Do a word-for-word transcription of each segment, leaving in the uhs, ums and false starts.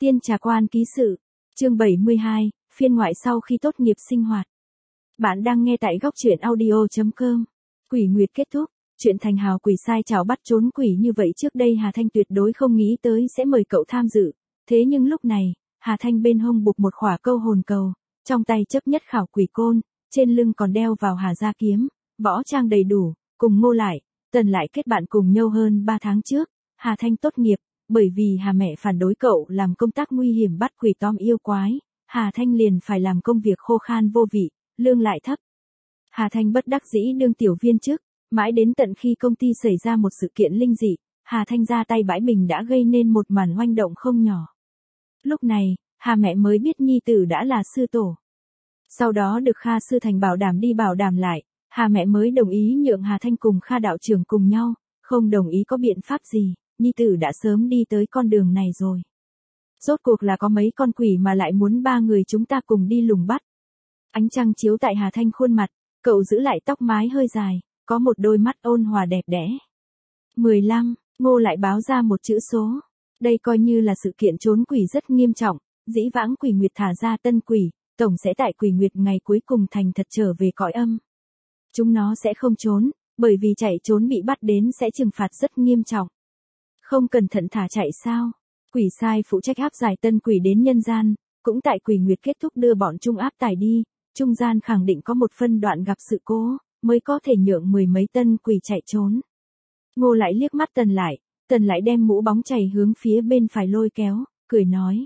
Tiên Trà Quan ký sự, chương bảy mươi hai, phiên ngoại sau khi tốt nghiệp sinh hoạt. Bạn đang nghe tại góc truyện audio chấm com. Quỷ Nguyệt kết thúc, chuyện thành hào quỷ sai chảo bắt trốn quỷ như vậy trước đây Hà Thanh tuyệt đối không nghĩ tới sẽ mời cậu tham dự. Thế nhưng lúc này, Hà Thanh bên hông buộc một khỏa câu hồn cầu, trong tay chấp nhất khảo quỷ côn, trên lưng còn đeo vào Hà gia kiếm, võ trang đầy đủ, cùng Ngô lại, Tần lại kết bạn cùng nhau hơn ba tháng trước. Hà Thanh tốt nghiệp, bởi vì Hà mẹ phản đối cậu làm công tác nguy hiểm bắt quỷ tóm yêu quái, Hà Thanh liền phải làm công việc khô khan vô vị, lương lại thấp. Hà Thanh bất đắc dĩ đương tiểu viên chức, mãi đến tận khi công ty xảy ra một sự kiện linh dị, Hà Thanh ra tay bãi bình đã gây nên một màn oanh động không nhỏ. Lúc này, Hà mẹ mới biết nhi tử đã là sư tổ. Sau đó được Kha Sư Thành bảo đảm đi bảo đảm lại, Hà mẹ mới đồng ý nhượng Hà Thanh cùng Kha đạo trưởng cùng nhau, không đồng ý có biện pháp gì, nhi tử đã sớm đi tới con đường này rồi. Rốt cuộc là có mấy con quỷ mà lại muốn ba người chúng ta cùng đi lùng bắt. Ánh trăng chiếu tại Hà Thanh khuôn mặt, cậu giữ lại tóc mái hơi dài, có một đôi mắt ôn hòa đẹp đẽ. mười lăm, Ngô lại báo ra một chữ số. Đây coi như là sự kiện trốn quỷ rất nghiêm trọng, dĩ vãng Quỷ Nguyệt thả ra tân quỷ, tổng sẽ tại Quỷ Nguyệt ngày cuối cùng thành thật trở về cõi âm. Chúng nó sẽ không trốn, bởi vì chạy trốn bị bắt đến sẽ trừng phạt rất nghiêm trọng. Không cẩn thận thả chạy sao? Quỷ sai phụ trách áp giải tân quỷ đến nhân gian, cũng tại Quỷ Nguyệt kết thúc đưa bọn trung áp tải đi, trung gian khẳng định có một phân đoạn gặp sự cố, mới có thể nhượng mười mấy tân quỷ chạy trốn. Ngô lại liếc mắt Tần lại, Tần lại đem mũ bóng chày hướng phía bên phải lôi kéo, cười nói.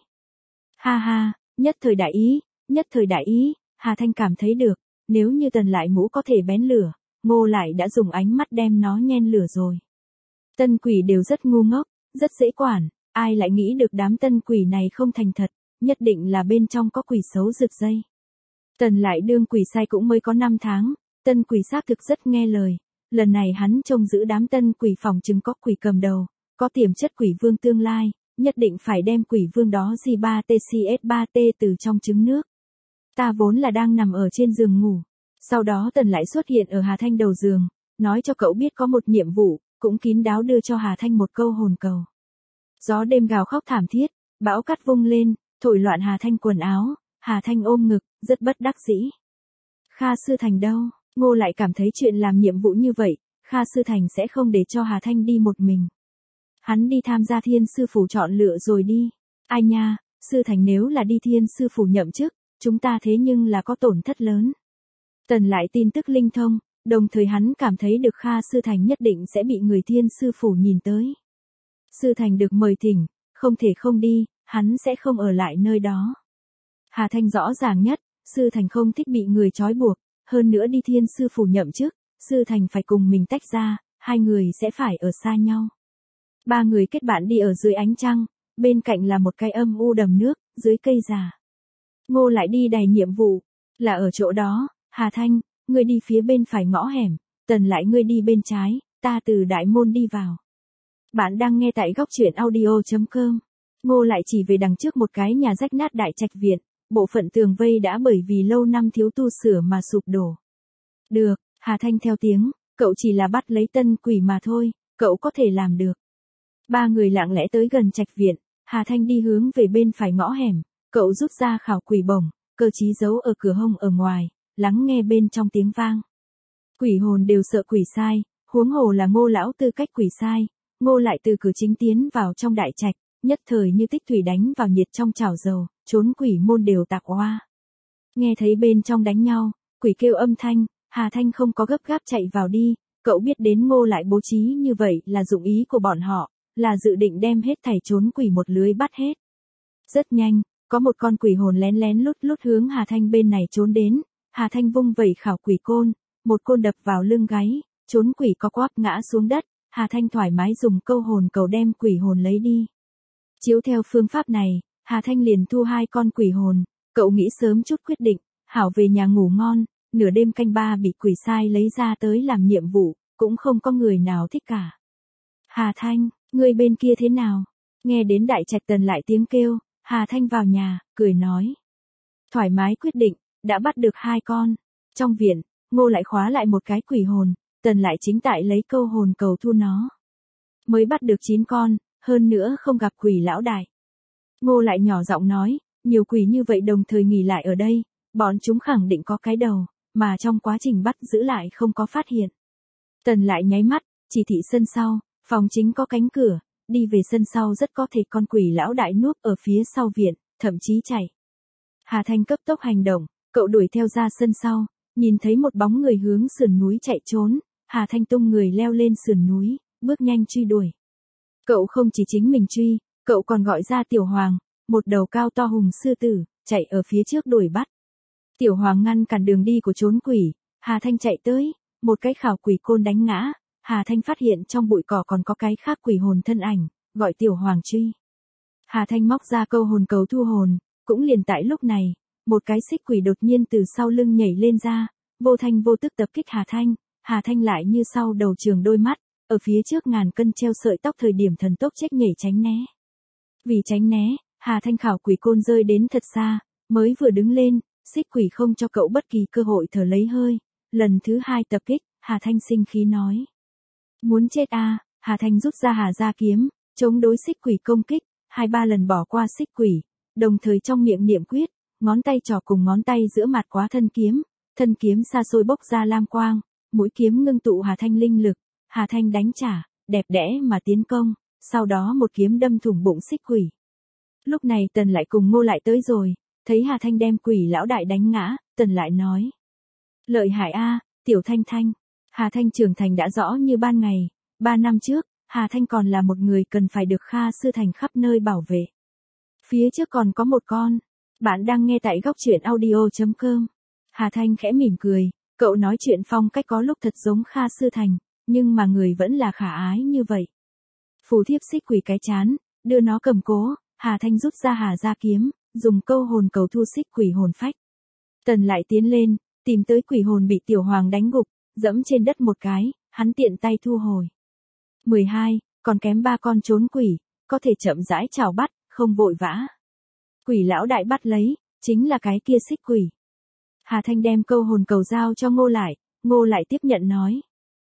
Ha ha, nhất thời đại ý, nhất thời đại ý, Hà Thanh cảm thấy được, nếu như Tần lại mũ có thể bén lửa, Ngô lại đã dùng ánh mắt đem nó nhen lửa rồi. Tân quỷ đều rất ngu ngốc, rất dễ quản, ai lại nghĩ được đám tân quỷ này không thành thật, nhất định là bên trong có quỷ xấu rực dây. Tần lại đương quỷ sai cũng mới có năm tháng, tân quỷ xác thực rất nghe lời, lần này hắn trông giữ đám tân quỷ phòng chứng có quỷ cầm đầu, có tiềm chất quỷ vương tương lai, nhất định phải đem quỷ vương đó G ba T C S ba T từ trong trứng nước. Ta vốn là đang nằm ở trên giường ngủ, sau đó Tần lại xuất hiện ở Hà Thanh đầu giường, nói cho cậu biết có một nhiệm vụ, cũng kín đáo đưa cho Hà Thanh một câu hồn cầu. Gió đêm gào khóc thảm thiết, bão cát vung lên, thổi loạn Hà Thanh quần áo, Hà Thanh ôm ngực, rất bất đắc dĩ. Kha Sư Thành đâu? Ngô lại cảm thấy chuyện làm nhiệm vụ như vậy, Kha Sư Thành sẽ không để cho Hà Thanh đi một mình. Hắn đi tham gia Thiên Sư Phủ chọn lựa rồi đi. Ai nha, Sư Thành nếu là đi Thiên Sư Phủ nhậm chức, chúng ta thế nhưng là có tổn thất lớn. Tần lại tin tức linh thông, đồng thời hắn cảm thấy được Kha Sư Thành nhất định sẽ bị người Thiên Sư Phủ nhìn tới. Sư Thành được mời thỉnh, không thể không đi, hắn sẽ không ở lại nơi đó. Hà Thanh rõ ràng nhất, Sư Thành không thích bị người trói buộc, hơn nữa đi Thiên Sư Phủ nhậm chức, Sư Thành phải cùng mình tách ra, hai người sẽ phải ở xa nhau. Ba người kết bạn đi ở dưới ánh trăng, bên cạnh là một cái âm u đầm nước, dưới cây già. Ngô lại đi đầy nhiệm vụ, là ở chỗ đó, Hà Thanh, ngươi đi phía bên phải ngõ hẻm, Tần lại ngươi đi bên trái, ta từ đại môn đi vào. Bạn đang nghe tại góc truyện audio chấm com. Ngô lại chỉ về đằng trước một cái nhà rách nát đại trạch viện, bộ phận tường vây đã bởi vì lâu năm thiếu tu sửa mà sụp đổ. Được, Hà Thanh theo tiếng, cậu chỉ là bắt lấy tân quỷ mà thôi, cậu có thể làm được. Ba người lặng lẽ tới gần trạch viện, Hà Thanh đi hướng về bên phải ngõ hẻm, cậu rút ra khảo quỷ bổng, cơ trí giấu ở cửa hông ở ngoài, lắng nghe bên trong tiếng vang. Quỷ hồn đều sợ quỷ sai, huống hồ là Ngô lão tư cách quỷ sai, Ngô lại từ cửa chính tiến vào trong đại trạch, nhất thời như tích thủy đánh vào nhiệt trong chảo dầu, trốn quỷ môn đều tạc oa. Nghe thấy bên trong đánh nhau, quỷ kêu âm thanh, Hà Thanh không có gấp gáp chạy vào đi, cậu biết đến Ngô lại bố trí như vậy là dụng ý của bọn họ, là dự định đem hết thảy trốn quỷ một lưới bắt hết. Rất nhanh, có một con quỷ hồn lén lén lút lút hướng Hà Thanh bên này trốn đến, Hà Thanh vung vẩy khảo quỷ côn, một côn đập vào lưng gáy, trốn quỷ co quắp ngã xuống đất, Hà Thanh thoải mái dùng câu hồn cầu đem quỷ hồn lấy đi. Chiếu theo phương pháp này, Hà Thanh liền thu hai con quỷ hồn, cậu nghĩ sớm chút quyết định, hảo về nhà ngủ ngon, nửa đêm canh ba bị quỷ sai lấy ra tới làm nhiệm vụ, cũng không có người nào thích cả. Hà Thanh, người bên kia thế nào? Nghe đến đại trạch Tần lại tiếng kêu, Hà Thanh vào nhà, cười nói. Thoải mái quyết định, đã bắt được hai con. Trong viện, Ngô lại khóa lại một cái quỷ hồn, Tần lại chính tại lấy câu hồn cầu thu nó. Mới bắt được chín con, hơn nữa không gặp quỷ lão đại. Ngô lại nhỏ giọng nói, nhiều quỷ như vậy đồng thời nghỉ lại ở đây, bọn chúng khẳng định có cái đầu, mà trong quá trình bắt giữ lại không có phát hiện. Tần lại nháy mắt, chỉ thị sân sau, phòng chính có cánh cửa, đi về sân sau rất có thể con quỷ lão đại núp ở phía sau viện, thậm chí chạy. Hà Thanh cấp tốc hành động, cậu đuổi theo ra sân sau, nhìn thấy một bóng người hướng sườn núi chạy trốn, Hà Thanh tung người leo lên sườn núi, bước nhanh truy đuổi. Cậu không chỉ chính mình truy, cậu còn gọi ra Tiểu Hoàng, một đầu cao to hùng sư tử, chạy ở phía trước đuổi bắt. Tiểu Hoàng ngăn cản đường đi của trốn quỷ, Hà Thanh chạy tới, một cái khảo quỷ côn đánh ngã, Hà Thanh phát hiện trong bụi cỏ còn có cái khác quỷ hồn thân ảnh, gọi Tiểu Hoàng truy. Hà Thanh móc ra câu hồn cầu thu hồn, cũng liền tại lúc này, một cái xích quỷ đột nhiên từ sau lưng nhảy lên ra, vô thanh vô tức tập kích Hà Thanh, Hà Thanh lại như sau đầu trường đôi mắt, ở phía trước ngàn cân treo sợi tóc thời điểm thần tốc chết nhảy tránh né. Vì tránh né, Hà Thanh khảo quỷ côn rơi đến thật xa, mới vừa đứng lên, xích quỷ không cho cậu bất kỳ cơ hội thở lấy hơi, lần thứ hai tập kích, Hà Thanh sinh khí nói. Muốn chết à, Hà Thanh rút ra Hà Gia kiếm, chống đối xích quỷ công kích, hai ba lần bỏ qua xích quỷ, đồng thời trong miệng niệm quyết, ngón tay trỏ cùng ngón tay giữa mặt quá thân kiếm, thân kiếm xa xôi bốc ra lam quang, mũi kiếm ngưng tụ Hà Thanh linh lực, Hà Thanh đánh trả, đẹp đẽ mà tiến công, sau đó một kiếm đâm thủng bụng xích quỷ. Lúc này Tần lại cùng Ngô lại tới rồi, thấy Hà Thanh đem quỷ lão đại đánh ngã, Tần lại nói. Lợi hại a, Tiểu Thanh Thanh. Hà Thanh trưởng thành đã rõ như ban ngày, ba năm trước, Hà Thanh còn là một người cần phải được Kha Sư Thành khắp nơi bảo vệ. Phía trước còn có một con. Bạn đang nghe tại góc truyện audio.com. Hà Thanh khẽ mỉm cười, cậu nói chuyện phong cách có lúc thật giống Kha Sư Thành, nhưng mà người vẫn là khả ái như vậy. Phù thiếp xích quỷ cái chán, đưa nó cầm cố, Hà Thanh rút ra Hà Gia kiếm, dùng câu hồn cầu thu xích quỷ hồn phách. Tần lại tiến lên, tìm tới quỷ hồn bị Tiểu Hoàng đánh gục, dẫm trên đất một cái, hắn tiện tay thu hồi. mười hai, còn kém ba con trốn quỷ, có thể chậm rãi chào bắt, không vội vã. Quỷ lão đại bắt lấy, chính là cái kia xích quỷ. Hà Thanh đem câu hồn cầu giao cho Ngô lại, Ngô lại tiếp nhận nói.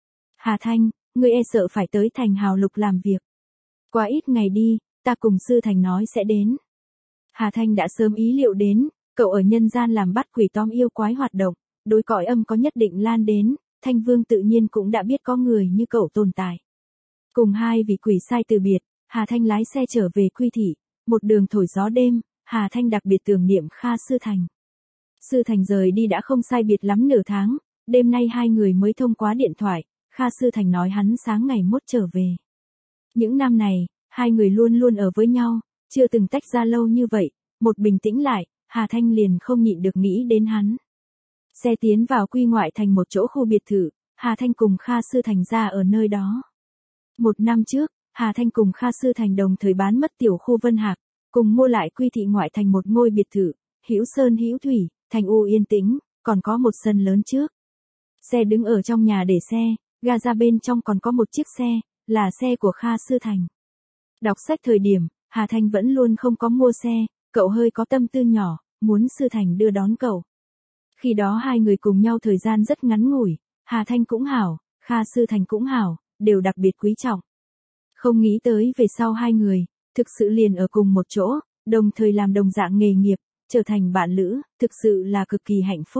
Hà Thanh, ngươi e sợ phải tới thành Hào Lục làm việc. Qua ít ngày đi, ta cùng Sư Thành nói sẽ đến. Hà Thanh đã sớm ý liệu đến, cậu ở nhân gian làm bắt quỷ tóm yêu quái hoạt động, đối cõi âm có nhất định lan đến, Thanh Vương tự nhiên cũng đã biết có người như cậu tồn tại. Cùng hai vị quỷ sai từ biệt, Hà Thanh lái xe trở về Quy Thị, một đường thổi gió đêm, Hà Thanh đặc biệt tưởng niệm Kha Sư Thành. Sư Thành rời đi đã không sai biệt lắm nửa tháng, đêm nay hai người mới thông qua điện thoại, Kha Sư Thành nói hắn sáng ngày mốt trở về. Những năm này, hai người luôn luôn ở với nhau, chưa từng tách ra lâu như vậy, một bình tĩnh lại, Hà Thanh liền không nhịn được nghĩ đến hắn. Xe tiến vào Quy ngoại thành một chỗ khu biệt thự, Hà Thanh cùng Kha Sư Thành ra ở nơi đó. Một năm trước, Hà Thanh cùng Kha Sư Thành đồng thời bán mất tiểu khu Vân Hạc, cùng mua lại Quy Thị ngoại thành một ngôi biệt thự, hữu sơn hữu thủy, thành u yên tĩnh, còn có một sân lớn trước. Xe đứng ở trong nhà để xe, ga ra bên trong còn có một chiếc xe, là xe của Kha Sư Thành. Đọc sách thời điểm, Hà Thanh vẫn luôn không có mua xe, cậu hơi có tâm tư nhỏ, muốn Sư Thành đưa đón cậu. Khi đó hai người cùng nhau thời gian rất ngắn ngủi, Hà Thanh cũng hảo, Kha Sư Thành cũng hảo, đều đặc biệt quý trọng. Không nghĩ tới về sau hai người, thực sự liền ở cùng một chỗ, đồng thời làm đồng dạng nghề nghiệp, trở thành bạn lữ, thực sự là cực kỳ hạnh phúc.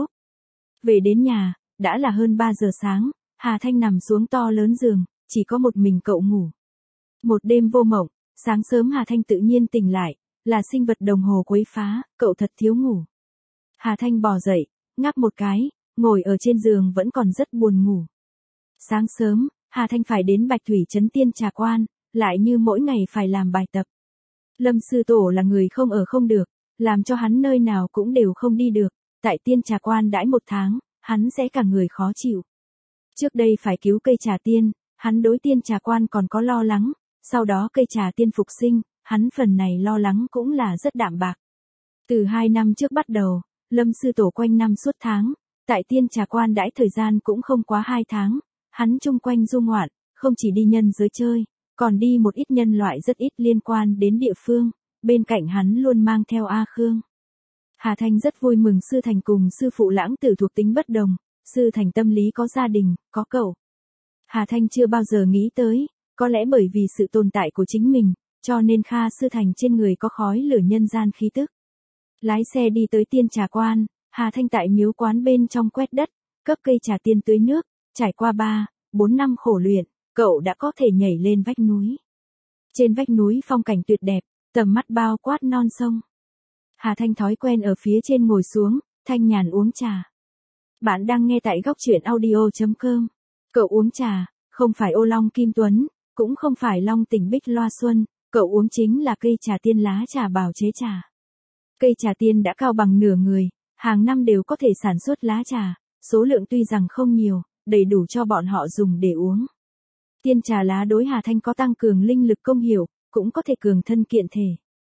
Về đến nhà, đã là hơn ba giờ sáng, Hà Thanh nằm xuống to lớn giường, chỉ có một mình cậu ngủ. Một đêm vô mộng, sáng sớm Hà Thanh tự nhiên tỉnh lại, là sinh vật đồng hồ quấy phá, cậu thật thiếu ngủ. Hà Thanh bò dậy, ngáp một cái, ngồi ở trên giường vẫn còn rất buồn ngủ. Sáng sớm, Hà Thanh phải đến Bạch Thủy Trấn Tiên Trà Quan, lại như mỗi ngày phải làm bài tập. Lâm Sư Tổ là người không ở không được, làm cho hắn nơi nào cũng đều không đi được, tại Tiên Trà Quan đãi một tháng, hắn sẽ cả người khó chịu. Trước đây phải cứu cây trà tiên, hắn đối Tiên Trà Quan còn có lo lắng, sau đó cây trà tiên phục sinh, hắn phần này lo lắng cũng là rất đạm bạc. Từ hai năm trước bắt đầu, Lâm Sư Tổ quanh năm suốt tháng, tại Tiên Trà Quan đãi thời gian cũng không quá hai tháng, hắn chung quanh du ngoạn, không chỉ đi nhân giới chơi, còn đi một ít nhân loại rất ít liên quan đến địa phương, bên cạnh hắn luôn mang theo A Khương. Hà Thanh rất vui mừng Sư Thành cùng sư phụ Lãng Tử thuộc tính bất đồng, Sư Thành tâm lý có gia đình, có cậu. Hà Thanh chưa bao giờ nghĩ tới, có lẽ bởi vì sự tồn tại của chính mình, cho nên Kha Sư Thành trên người có khói lửa nhân gian khí tức. Lái xe đi tới tiên trà quan, Hà Thanh tại miếu quán bên trong quét đất, cấp cây trà tiên tưới nước, trải qua ba, bốn năm khổ luyện, cậu đã có thể nhảy lên vách núi. Trên vách núi phong cảnh tuyệt đẹp, tầm mắt bao quát non sông. Hà Thanh thói quen ở phía trên ngồi xuống, thanh nhàn uống trà. Bạn đang nghe tại góc truyện audio chấm com. Cậu uống trà, không phải ô long kim tuấn, cũng không phải long tỉnh bích loa xuân, cậu uống chính là cây trà tiên lá trà bào chế trà. Cây trà tiên đã cao bằng nửa người, hàng năm đều có thể sản xuất lá trà, số lượng tuy rằng không nhiều, đầy đủ cho bọn họ dùng để uống. Tiên trà lá đối Hà Thanh có tăng cường linh lực công hiệu, cũng có thể cường thân kiện thể.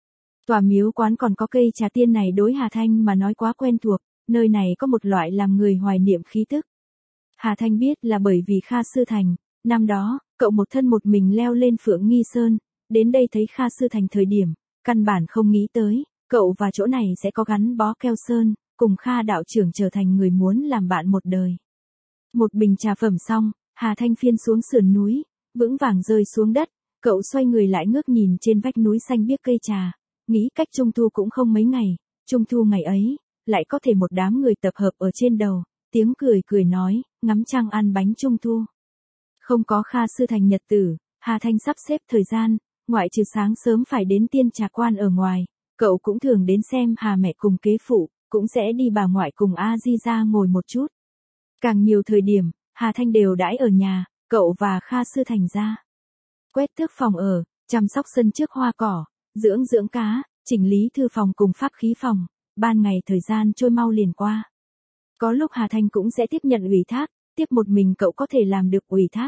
Tòa miếu quán còn có cây trà tiên này đối Hà Thanh mà nói quá quen thuộc, nơi này có một loại làm người hoài niệm khí tức. Hà Thanh biết là bởi vì Kha Sư Thành, năm đó, cậu một thân một mình leo lên Phượng Nghi Sơn, đến đây thấy Kha Sư Thành thời điểm, căn bản không nghĩ tới, cậu và chỗ này sẽ có gắn bó keo sơn, cùng Kha đạo trưởng trở thành người muốn làm bạn một đời. Một bình trà phẩm xong, Hà Thanh phiên xuống sườn núi, vững vàng rơi xuống đất, cậu xoay người lại ngước nhìn trên vách núi xanh biếc cây trà, nghĩ cách Trung Thu cũng không mấy ngày, Trung Thu ngày ấy, lại có thể một đám người tập hợp ở trên đầu, tiếng cười cười nói, ngắm trăng ăn bánh Trung Thu. Không có Kha Sư Thành nhật tử, Hà Thanh sắp xếp thời gian, ngoại trừ sáng sớm phải đến tiên trà quan ở ngoài, cậu cũng thường đến xem Hà mẹ cùng kế phụ, cũng sẽ đi bà ngoại cùng A Di ra ngồi một chút. Càng nhiều thời điểm, Hà Thanh đều đãi ở nhà, cậu và Kha Sư Thành ra. Quét tước phòng ở, chăm sóc sân trước hoa cỏ, dưỡng dưỡng cá, chỉnh lý thư phòng cùng pháp khí phòng, ban ngày thời gian trôi mau liền qua. Có lúc Hà Thanh cũng sẽ tiếp nhận ủy thác, tiếp một mình cậu có thể làm được ủy thác.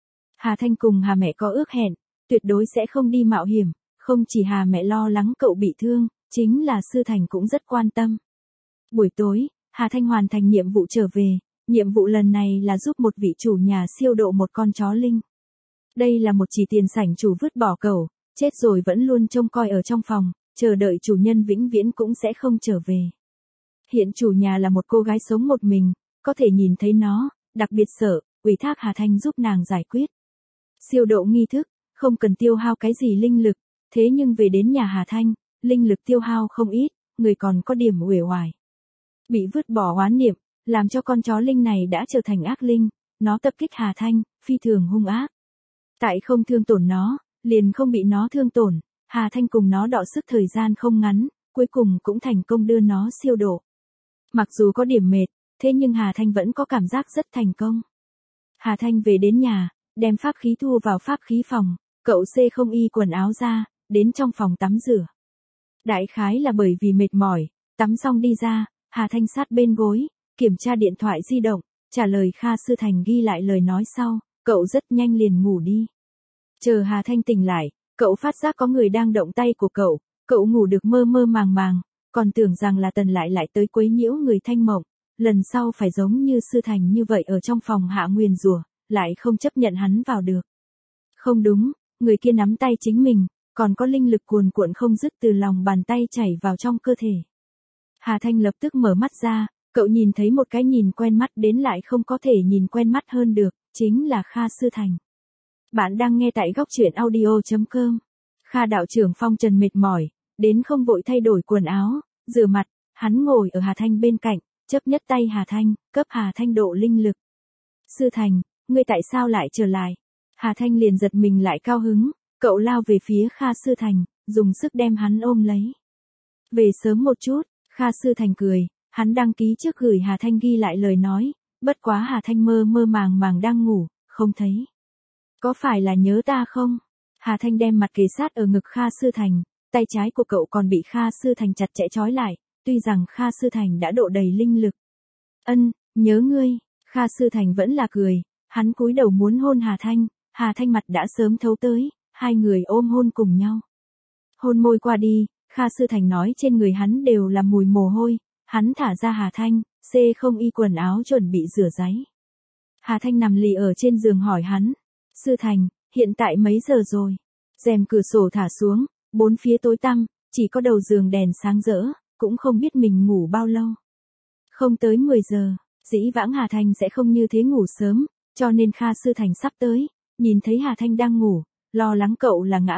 Hà Thanh cùng Hà mẹ có ước hẹn, tuyệt đối sẽ không đi mạo hiểm, không chỉ Hà mẹ lo lắng cậu bị thương, chính là Sư Thành cũng rất quan tâm. Buổi tối, Hà Thanh hoàn thành nhiệm vụ trở về, nhiệm vụ lần này là giúp một vị chủ nhà siêu độ một con chó linh. Đây là một chỉ tiền sảnh chủ vứt bỏ cẩu, chết rồi vẫn luôn trông coi ở trong phòng, chờ đợi chủ nhân vĩnh viễn cũng sẽ không trở về. Hiện chủ nhà là một cô gái sống một mình, có thể nhìn thấy nó, đặc biệt sợ, ủy thác Hà Thanh giúp nàng giải quyết. Siêu độ nghi thức, không cần tiêu hao cái gì linh lực, thế nhưng về đến nhà Hà Thanh, linh lực tiêu hao không ít, người còn có điểm uể oải. Bị vứt bỏ oán niệm, làm cho con chó linh này đã trở thành ác linh, nó tập kích Hà Thanh, phi thường hung ác. Tại không thương tổn nó, liền không bị nó thương tổn, Hà Thanh cùng nó đọ sức thời gian không ngắn, cuối cùng cũng thành công đưa nó siêu độ. Mặc dù có điểm mệt, thế nhưng Hà Thanh vẫn có cảm giác rất thành công. Hà Thanh về đến nhà, đem pháp khí thu vào pháp khí phòng, cậu xê không y quần áo ra, đến trong phòng tắm rửa. Đại khái là bởi vì mệt mỏi, tắm xong đi ra, Hà Thanh sát bên gối, kiểm tra điện thoại di động, trả lời Kha Sư Thành ghi lại lời nói sau, cậu rất nhanh liền ngủ đi. Chờ Hà Thanh tỉnh lại, cậu phát giác có người đang động tay của cậu, cậu ngủ được mơ mơ màng màng, còn tưởng rằng là Tần lại lại tới quấy nhiễu người thanh mộng, lần sau phải giống như Sư Thành như vậy ở trong phòng hạ nguyền rủa, lại không chấp nhận hắn vào được. Không đúng, người kia nắm tay chính mình, còn có linh lực cuồn cuộn không dứt từ lòng bàn tay chảy vào trong cơ thể. Hà Thanh lập tức mở mắt ra, cậu nhìn thấy một cái nhìn quen mắt đến lại không có thể nhìn quen mắt hơn được, chính là Kha Sư Thành. Bạn đang nghe tại góc truyện audio chấm com. Kha đạo trưởng phong trần mệt mỏi, đến không vội thay đổi quần áo, rửa mặt, hắn ngồi ở Hà Thanh bên cạnh, chấp nhất tay Hà Thanh, cấp Hà Thanh độ linh lực. Sư Thành, ngươi tại sao lại trở lại? Hà Thanh liền giật mình lại cao hứng, cậu lao về phía Kha Sư Thành, dùng sức đem hắn ôm lấy. Về sớm một chút, Kha Sư Thành cười, hắn đăng ký trước gửi Hà Thanh ghi lại lời nói, bất quá Hà Thanh mơ mơ màng màng đang ngủ, không thấy. Có phải là nhớ ta không? Hà Thanh đem mặt kề sát ở ngực Kha Sư Thành, tay trái của cậu còn bị Kha Sư Thành chặt chẽ trói lại, tuy rằng Kha Sư Thành đã độ đầy linh lực. Ân, nhớ ngươi, Kha Sư Thành vẫn là cười, hắn cúi đầu muốn hôn Hà Thanh, Hà Thanh mặt đã sớm thấu tới, hai người ôm hôn cùng nhau. Hôn môi qua đi, Kha Sư Thành nói trên người hắn đều là mùi mồ hôi, hắn thả ra Hà Thanh, xê không y quần áo chuẩn bị rửa ráy. Hà Thanh nằm lì ở trên giường hỏi hắn, Sư Thành, hiện tại mấy giờ rồi? Rèm cửa sổ thả xuống, bốn phía tối tăm, chỉ có đầu giường đèn sáng rỡ, cũng không biết mình ngủ bao lâu. Không tới mười giờ, dĩ vãng Hà Thanh sẽ không như thế ngủ sớm, cho nên Kha Sư Thành sắp tới, nhìn thấy Hà Thanh đang ngủ, lo lắng cậu là ngã bệnh,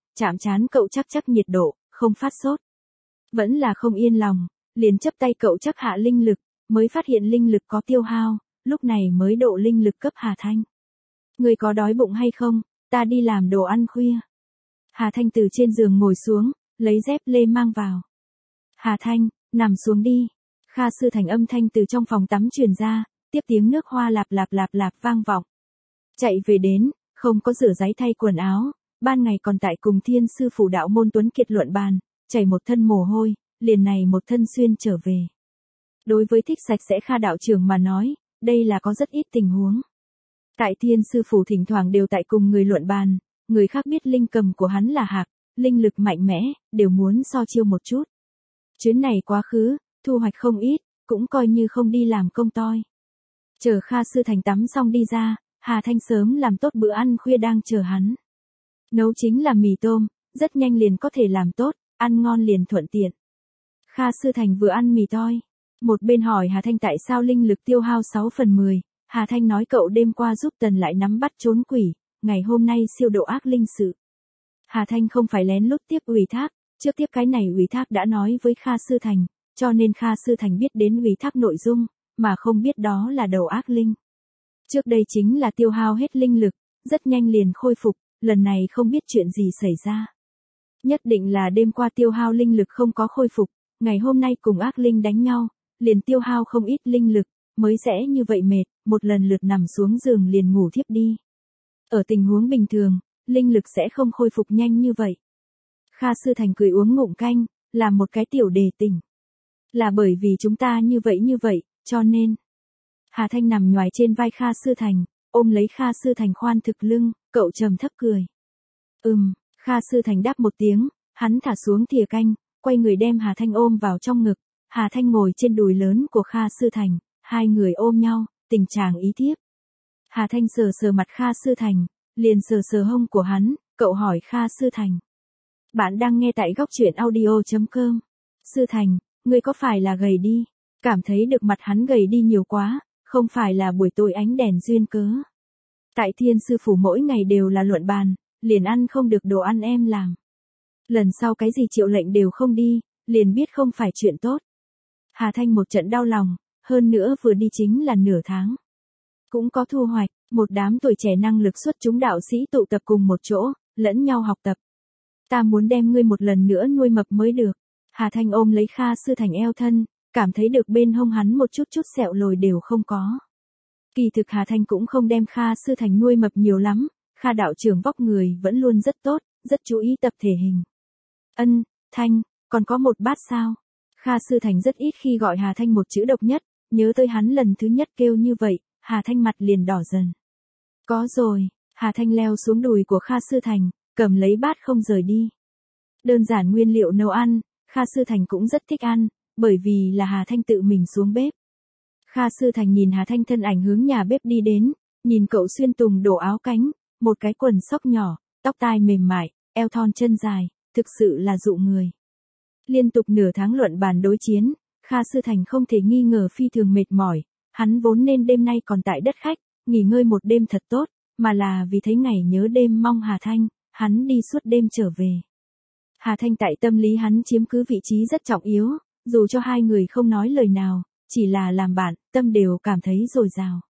chạm trán cậu chắc chắc nhiệt độ, không phát sốt. Vẫn là không yên lòng, liền chấp tay cậu chắc hạ linh lực, mới phát hiện linh lực có tiêu hao, lúc này mới độ linh lực cấp Hà Thanh. Người có đói bụng hay không, ta đi làm đồ ăn khuya. Hà Thanh từ trên giường ngồi xuống, lấy dép lê mang vào. Hà Thanh, nằm xuống đi. Kha Sư Thành âm thanh từ trong phòng tắm truyền ra, tiếp tiếng nước hoa lạp lạp lạp lạp vang vọng. Chạy về đến, không có rửa ráy thay quần áo, ban ngày còn tại cùng Thiên sư phủ đạo môn Tuấn Kiệt luận bàn, chảy một thân mồ hôi, liền này một thân xuyên trở về. Đối với thích sạch sẽ Kha đạo trưởng mà nói, đây là có rất ít tình huống. Tại Thiên sư phủ thỉnh thoảng đều tại cùng người luận bàn, người khác biết linh cầm của hắn là hạc, linh lực mạnh mẽ, đều muốn so chiêu một chút. Chuyến này quá khứ, thu hoạch không ít, cũng coi như không đi làm công toi. Chờ Kha Sư Thành tắm xong đi ra, Hà Thanh sớm làm tốt bữa ăn khuya đang chờ hắn. Nấu chính là mì tôm, rất nhanh liền có thể làm tốt, ăn ngon liền thuận tiện. Kha Sư Thành vừa ăn mì toi, một bên hỏi Hà Thanh tại sao linh lực tiêu hao sáu phần mười, Hà Thanh nói cậu đêm qua giúp Tần lại nắm bắt trốn quỷ, ngày hôm nay siêu độ ác linh sự. Hà Thanh không phải lén lút tiếp ủy thác, trước tiếp cái này ủy thác đã nói với Kha Sư Thành, cho nên Kha Sư Thành biết đến ủy thác nội dung, mà không biết đó là đầu ác linh. Trước đây chính là tiêu hao hết linh lực, rất nhanh liền khôi phục, lần này không biết chuyện gì xảy ra. Nhất định là đêm qua tiêu hao linh lực không có khôi phục, ngày hôm nay cùng ác linh đánh nhau, liền tiêu hao không ít linh lực, mới sẽ như vậy mệt, một lần lượt nằm xuống giường liền ngủ thiếp đi. Ở tình huống bình thường, linh lực sẽ không khôi phục nhanh như vậy. Kha Sư Thành cười uống ngụm canh, làm một cái tiểu đề tỉnh. Là bởi vì chúng ta như vậy như vậy, cho nên. Hà Thanh nằm nhoài trên vai Kha Sư Thành, ôm lấy Kha Sư Thành khoan thực lưng, cậu trầm thấp cười. Ừm, Kha Sư Thành đáp một tiếng, hắn thả xuống thìa canh, quay người đem Hà Thanh ôm vào trong ngực. Hà Thanh ngồi trên đùi lớn của Kha Sư Thành, hai người ôm nhau, tình trạng ý thiếp. Hà Thanh sờ sờ mặt Kha Sư Thành, liền sờ sờ hông của hắn, cậu hỏi Kha Sư Thành. Bạn đang nghe tại góc truyện audio chấm com. Sư Thành, ngươi có phải là gầy đi? Cảm thấy được mặt hắn gầy đi nhiều quá, không phải là buổi tối ánh đèn duyên cớ. Tại Thiên sư phủ mỗi ngày đều là luận bàn, liền ăn không được đồ ăn em làm. Lần sau cái gì triệu lệnh đều không đi, liền biết không phải chuyện tốt. Hà Thanh một trận đau lòng, hơn nữa vừa đi chính là nửa tháng. Cũng có thu hoạch, một đám tuổi trẻ năng lực xuất chúng đạo sĩ tụ tập cùng một chỗ, lẫn nhau học tập. Ta muốn đem ngươi một lần nữa nuôi mập mới được. Hà Thanh ôm lấy Kha Sư Thành eo thân, cảm thấy được bên hông hắn một chút chút sẹo lồi đều không có. Kỳ thực Hà Thanh cũng không đem Kha Sư Thành nuôi mập nhiều lắm, Kha đạo trưởng vóc người vẫn luôn rất tốt, rất chú ý tập thể hình. Ân, Thanh, còn có một bát sao? Kha Sư Thành rất ít khi gọi Hà Thanh một chữ độc nhất, nhớ tới hắn lần thứ nhất kêu như vậy, Hà Thanh mặt liền đỏ dần. Có rồi, Hà Thanh leo xuống đùi của Kha Sư Thành, cầm lấy bát không rời đi. Đơn giản nguyên liệu nấu ăn, Kha Sư Thành cũng rất thích ăn, bởi vì là Hà Thanh tự mình xuống bếp. Kha Sư Thành nhìn Hà Thanh thân ảnh hướng nhà bếp đi đến, nhìn cậu xuyên tùng đổ áo cánh, một cái quần sóc nhỏ, tóc tai mềm mại, eo thon chân dài, thực sự là dụ người. Liên tục nửa tháng luận bàn đối chiến, Kha Sư Thành không thể nghi ngờ phi thường mệt mỏi, hắn vốn nên đêm nay còn tại đất khách, nghỉ ngơi một đêm thật tốt, mà là vì thấy ngày nhớ đêm mong Hà Thanh, hắn đi suốt đêm trở về. Hà Thanh tại tâm lý hắn chiếm cứ vị trí rất trọng yếu, dù cho hai người không nói lời nào, chỉ là làm bạn, tâm đều cảm thấy dồi dào.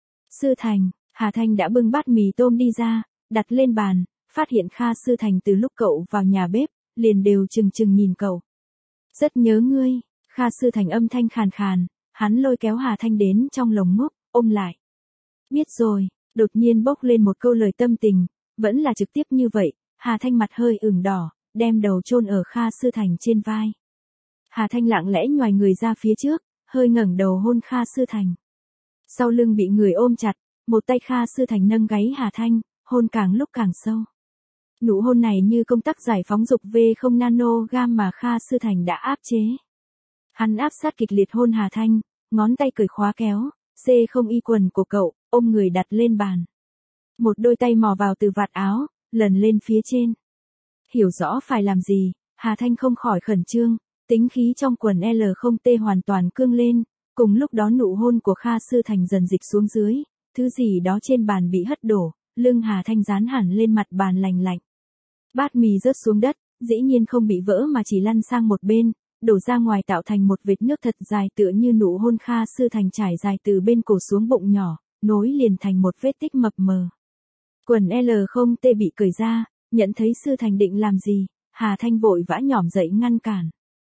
Sư Thành, Hà Thanh đã bưng bát mì tôm đi ra, đặt lên bàn, phát hiện Kha Sư Thành từ lúc cậu vào nhà bếp, liền đều chừng chừng nhìn cậu. Rất nhớ ngươi, Kha Sư Thành âm thanh khàn khàn, hắn lôi kéo Hà Thanh đến trong lồng ngốc, ôm lại. Biết rồi, đột nhiên bốc lên một câu lời tâm tình, vẫn là trực tiếp như vậy, Hà Thanh mặt hơi ửng đỏ, đem đầu chôn ở Kha Sư Thành trên vai. Hà Thanh lặng lẽ nhoài người ra phía trước, hơi ngẩng đầu hôn Kha Sư Thành. Sau lưng bị người ôm chặt, một tay Kha Sư Thành nâng gáy Hà Thanh, hôn càng lúc càng sâu. Nụ hôn này như công tắc giải phóng dục V không nano gam mà Kha Sư Thành đã áp chế. Hắn áp sát kịch liệt hôn Hà Thanh, ngón tay cởi khóa kéo, C không y quần của cậu, ôm người đặt lên bàn. Một đôi tay mò vào từ vạt áo, lần lên phía trên. Hiểu rõ phải làm gì, Hà Thanh không khỏi khẩn trương, tính khí trong quần L không T hoàn toàn cương lên, cùng lúc đó nụ hôn của Kha Sư Thành dần dịch xuống dưới, thứ gì đó trên bàn bị hất đổ, lưng Hà Thanh dán hẳn lên mặt bàn lành lạnh. Bát mì rớt xuống đất, dĩ nhiên không bị vỡ mà chỉ lăn sang một bên, đổ ra ngoài tạo thành một vệt nước thật dài tựa như nụ hôn Kha Sư Thành trải dài từ bên cổ xuống bụng nhỏ, nối liền thành một vết tích mập mờ. Quần L không T bị cởi ra, nhận thấy Sư Thành định làm gì, Hà Thanh vội vã nhỏm dậy ngăn cản.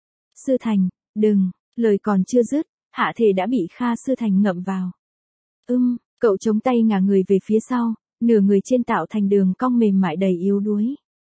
Sư Thành, đừng, lời còn chưa dứt, hạ thể đã bị Kha Sư Thành ngậm vào. Ưm, cậu chống tay ngả người về phía sau, nửa người trên tạo thành đường cong mềm mại đầy yếu đuối.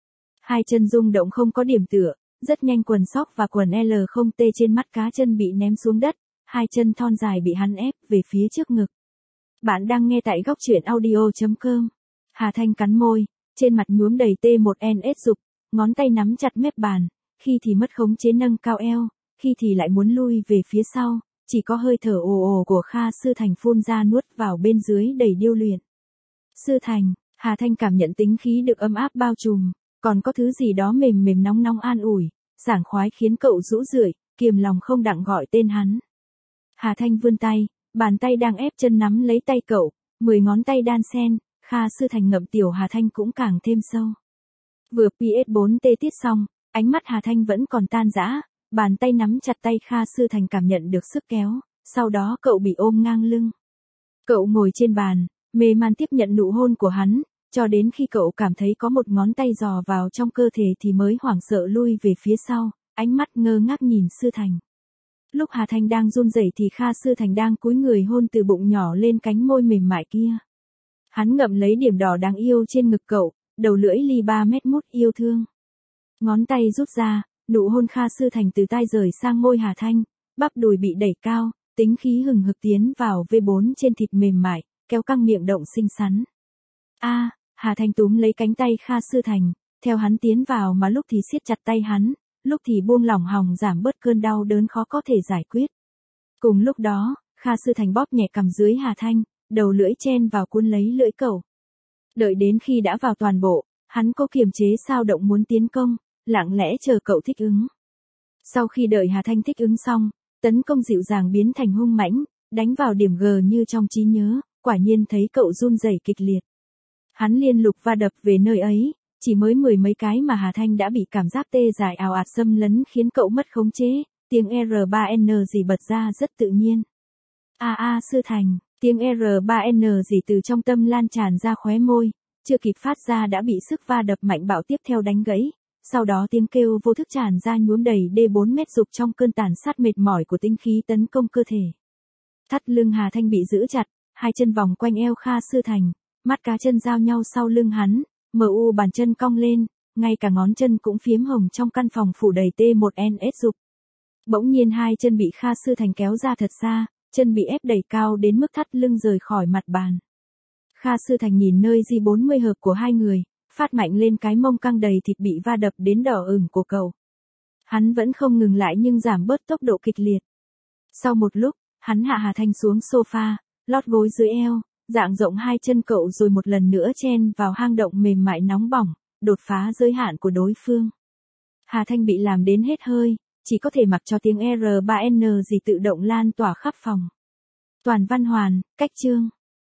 Hai chân rung động không có điểm tựa, rất nhanh quần sóc và quần L không T trên mắt cá chân bị ném xuống đất, hai chân thon dài bị hắn ép về phía trước ngực. Bạn đang nghe tại góc truyện audio chấm com. Hà Thanh cắn môi, trên mặt nhuốm đầy T một N S dục, ngón tay nắm chặt mép bàn, khi thì mất khống chế nâng cao eo, khi thì lại muốn lui về phía sau, chỉ có hơi thở ồ ồ của Kha Sư Thành phun ra nuốt vào bên dưới đầy điêu luyện. Sư Thành, Hà Thanh cảm nhận tính khí được ấm áp bao trùm, còn có thứ gì đó mềm mềm nóng nóng an ủi, sảng khoái khiến cậu rũ rượi, kiềm lòng không đặng gọi tên hắn. Hà Thanh vươn tay, bàn tay đang ép chân nắm lấy tay cậu, mười ngón tay đan xen, Kha Sư Thành ngậm tiểu Hà Thanh cũng càng thêm sâu. Vừa P S bốn T tiết xong, ánh mắt Hà Thanh vẫn còn tan rã, bàn tay nắm chặt tay Kha Sư Thành cảm nhận được sức kéo, sau đó cậu bị ôm ngang lưng. Cậu ngồi trên bàn, mê man tiếp nhận nụ hôn của hắn, cho đến khi cậu cảm thấy có một ngón tay dò vào trong cơ thể thì mới hoảng sợ lui về phía sau, ánh mắt ngơ ngác nhìn Sư Thành. Lúc Hà Thanh đang run rẩy thì Kha Sư Thành đang cúi người hôn từ bụng nhỏ lên cánh môi mềm mại kia. Hắn ngậm lấy điểm đỏ đáng yêu trên ngực cậu, đầu lưỡi ly ba mét mút yêu thương. Ngón tay rút ra, nụ hôn Kha Sư Thành từ tai rời sang môi Hà Thanh, bắp đùi bị đẩy cao, tính khí hừng hực tiến vào V bốn trên thịt mềm mại, kéo căng miệng động xinh xắn. A, Hà Thanh túm lấy cánh tay Kha Sư Thành, theo hắn tiến vào mà lúc thì siết chặt tay hắn, lúc thì buông lỏng hòng giảm bớt cơn đau đớn khó có thể giải quyết. Cùng lúc đó, Kha Sư Thành bóp nhẹ cằm dưới Hà Thanh, đầu lưỡi chen vào cuốn lấy lưỡi cậu. Đợi đến khi đã vào toàn bộ, hắn cố kiềm chế sao động muốn tiến công, lặng lẽ chờ cậu thích ứng. Sau khi đợi Hà Thanh thích ứng xong, tấn công dịu dàng biến thành hung mãnh, đánh vào điểm G như trong trí nhớ, quả nhiên thấy cậu run rẩy kịch liệt. Hắn liên lục va đập về nơi ấy, chỉ mới mười mấy cái mà Hà Thanh đã bị cảm giác tê dại ào ạt xâm lấn khiến cậu mất khống chế, tiếng R ba N gì bật ra rất tự nhiên. A a Sư Thành, tiếng R ba N gì từ trong tâm lan tràn ra khóe môi, chưa kịp phát ra đã bị sức va đập mạnh bạo tiếp theo đánh gãy, sau đó tiếng kêu vô thức tràn ra nhuốm đầy D bốn mét dục trong cơn tàn sát mệt mỏi của tinh khí tấn công cơ thể. Thắt lưng Hà Thanh bị giữ chặt, hai chân vòng quanh eo Kha Sư Thành, mắt cá chân giao nhau sau lưng hắn, mờ u bàn chân cong lên, ngay cả ngón chân cũng phiếm hồng trong căn phòng phủ đầy T một N S dục. Bỗng nhiên hai chân bị Kha Sư Thành kéo ra thật xa, chân bị ép đẩy cao đến mức thắt lưng rời khỏi mặt bàn. Kha Sư Thành nhìn nơi G bốn mươi hợp của hai người, phát mạnh lên cái mông căng đầy thịt bị va đập đến đỏ ửng của cậu. Hắn vẫn không ngừng lại nhưng giảm bớt tốc độ kịch liệt. Sau một lúc, hắn hạ Hà Thanh xuống sofa, lót gối dưới eo, dạng rộng hai chân cậu rồi một lần nữa chen vào hang động mềm mại nóng bỏng, đột phá giới hạn của đối phương. Hà Thanh bị làm đến hết hơi, chỉ có thể mặc cho tiếng R ba N gì tự động lan tỏa khắp phòng. Toàn văn hoàn, cách chương.